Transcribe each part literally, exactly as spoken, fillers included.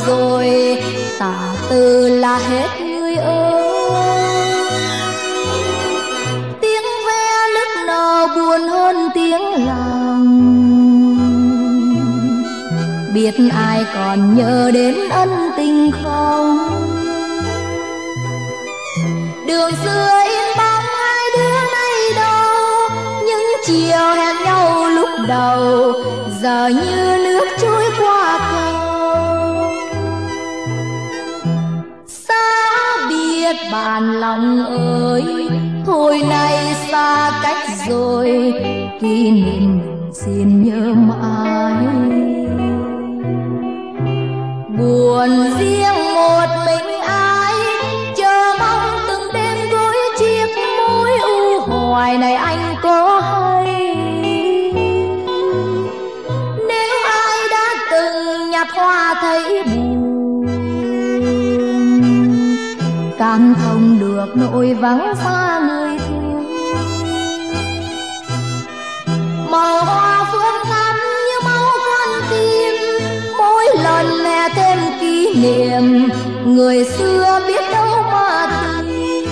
rồi, tả từ là hết người ơi. Tiếng ve nức nở buồn hơn tiếng lòng, biết ai còn nhớ đến ân tình không? Đường xưa in bóng hai đứa nay đâu, những chiều hẹn nhau lúc đầu giờ như nước trôi qua cầu. Xa biệt bạn lòng ơi, thôi nay xa cách rồi, kỷ niệm mình xin nhớ mãi. Buồn riêng một mình ai, chờ mong từng đêm gối chiếc mối u hoài này anh có hay. Nếu ai đã từng nhặt hoa thấy buồn, cảm thông được nỗi vắng xa người thương. Màu hoa phương ngắm như máu con tim, mỗi lần hè thêm kỷ niệm người xưa biết đâu mà tìm.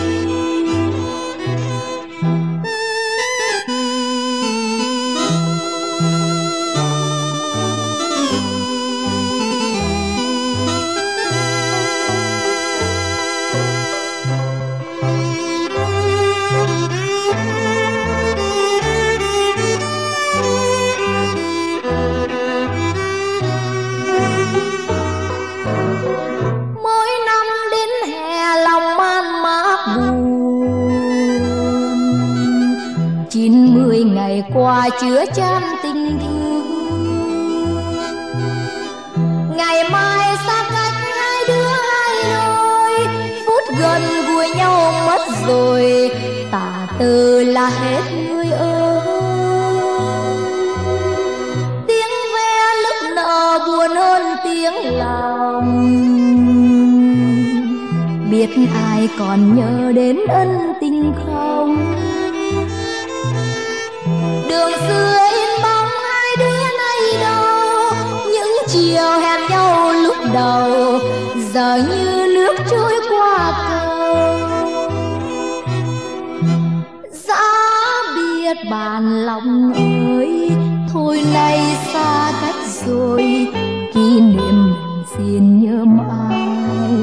Chín mươi ngày qua chứa chan tình thương, ngày mai xa cách hai đứa hai đôi, phút gần gũi nhau mất rồi, tả từ là hết người ơi. Tiếng ve nức nở buồn hơn tiếng lòng, biết ai còn nhớ đến ân tình không? Đường xưa in bóng hai đứa nay đâu, những chiều hẹn nhau lúc đầu giờ như nước trôi qua cầu. Giá biết bạn lòng ơi, thôi nay xa cách rồi, kỷ niệm mình xin nhớ mãi.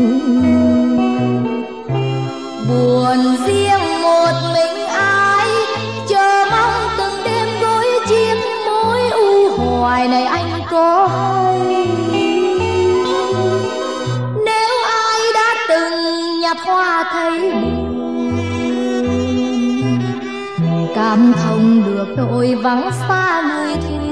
Buồn riêng một mình ai, chờ mong từng đêm gối chiếc mối u hoài này anh có hay. Nếu ai đã từng nhặt hoa thấy buồn, cảm thông được nỗi vắng xa người thương.